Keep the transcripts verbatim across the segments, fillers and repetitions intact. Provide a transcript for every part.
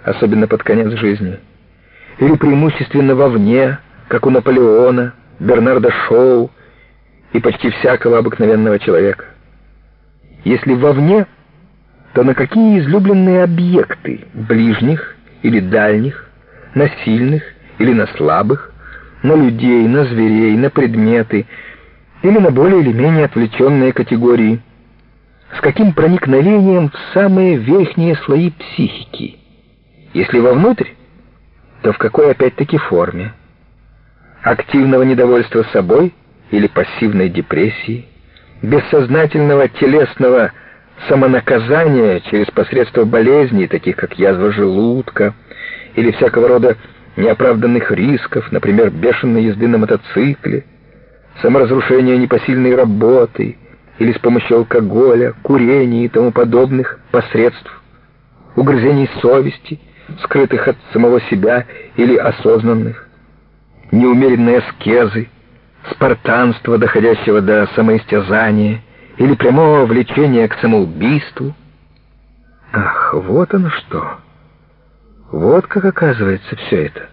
особенно под конец жизни, или преимущественно вовне, как у Наполеона, Бернарда Шоу и почти всякого обыкновенного человека? Если вовне, то на какие излюбленные объекты, ближних или дальних, на сильных или на слабых, на людей, на зверей, на предметы или на более или менее отвлеченные категории? С каким проникновением в самые верхние слои психики? Если вовнутрь, то в какой опять-таки форме? Активного недовольства собой или пассивной депрессии? Бессознательного телесного самонаказания через посредство болезней, таких как язва желудка, или всякого рода неоправданных рисков, например, бешеной езды на мотоцикле, саморазрушения непосильной работы, или с помощью алкоголя, курения и тому подобных посредств, угрызений совести, скрытых от самого себя или осознанных, неумеренной аскезы, спартанства, доходящего до самоистязания, или прямого влечения к самоубийству. Ах, вот оно что! Вот как оказывается все это.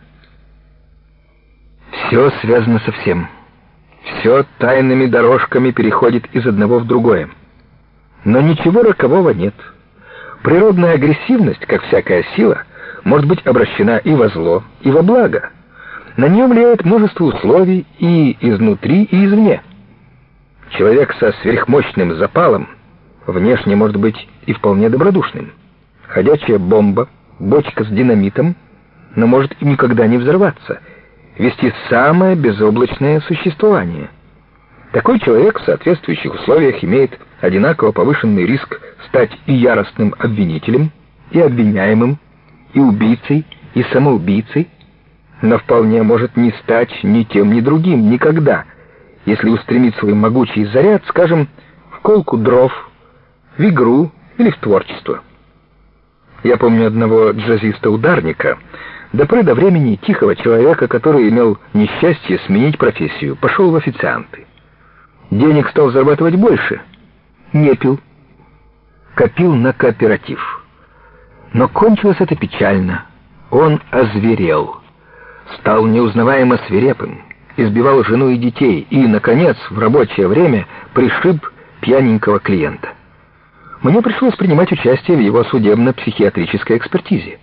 Все связано со всем. Все тайными дорожками переходит из одного в другое. Но ничего рокового нет. Природная агрессивность, как всякая сила, может быть обращена и во зло, и во благо. На нее влияет множество условий и изнутри, и извне. Человек со сверхмощным запалом внешне может быть и вполне добродушным. Ходячая бомба, бочка с динамитом, но может и никогда не взорваться, вести самое безоблачное существование. Такой человек в соответствующих условиях имеет одинаково повышенный риск стать и яростным обвинителем, и обвиняемым, и убийцей, и самоубийцей, но вполне может не стать ни тем, ни другим никогда, если устремить свой могучий заряд, скажем, в колку дров, в игру или в творчество. Я помню одного джазиста-ударника, до поры до времени тихого человека, который имел несчастье сменить профессию, пошел в официанты. Денег стал зарабатывать больше, не пил, копил на кооператив. Но кончилось это печально. Он озверел, стал неузнаваемо свирепым, избивал жену и детей и, наконец, в рабочее время пришиб пьяненького клиента. Мне пришлось принимать участие в его судебно-психиатрической экспертизе.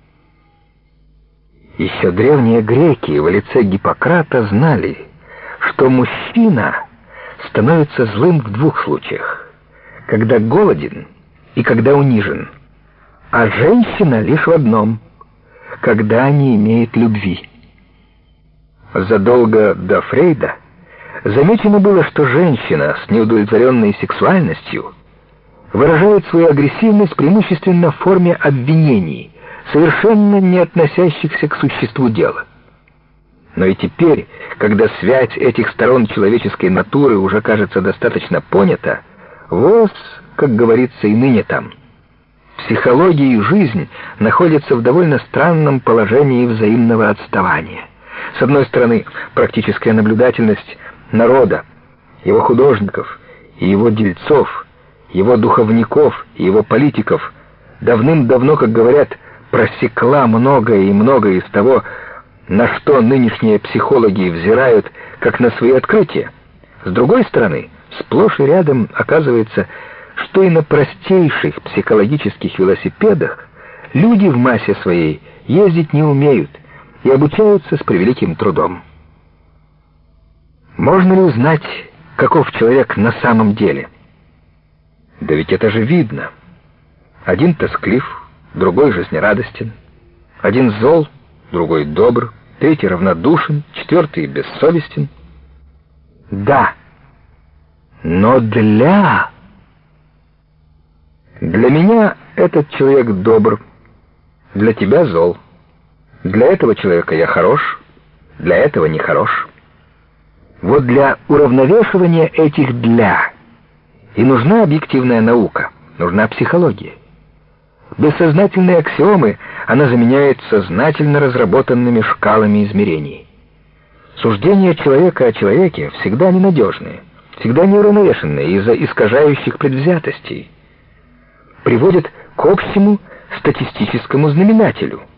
Еще древние греки в лице Гиппократа знали, что мужчина становится злым в двух случаях: когда голоден и когда унижен, а женщина лишь в одном — когда не имеет любви. Задолго до Фрейда замечено было, что женщина с неудовлетворенной сексуальностью выражает свою агрессивность преимущественно в форме обвинений, совершенно не относящихся к существу дела. Но и теперь, когда связь этих сторон человеческой натуры уже кажется достаточно понята, воз, как говорится, и ныне там. Психология и жизнь находятся в довольно странном положении взаимного отставания. С одной стороны, практическая наблюдательность народа, его художников и его дельцов, его духовников и его политиков давным-давно, как говорят, просекла многое и многое из того, на что нынешние психологи взирают как на свои открытия. С другой стороны, сплошь и рядом оказывается, что и на простейших психологических велосипедах люди в массе своей ездить не умеют и обучаются с превеликим трудом. Можно ли узнать, каков человек на самом деле? Да ведь это же видно. Один тосклив, другой жизнерадостен, один зол, другой добр, третий равнодушен, четвертый бессовестен. Да, но для... Для меня этот человек добр, для тебя зол. Для этого человека я хорош, для этого не хорош. Вот для уравновешивания этих «для» и нужна объективная наука, нужна психология. Бессознательные аксиомы она заменяет сознательно разработанными шкалами измерений. Суждения человека о человеке всегда ненадежные, всегда неуравновешенные из-за искажающих предвзятостей, приводят к общему статистическому знаменателю.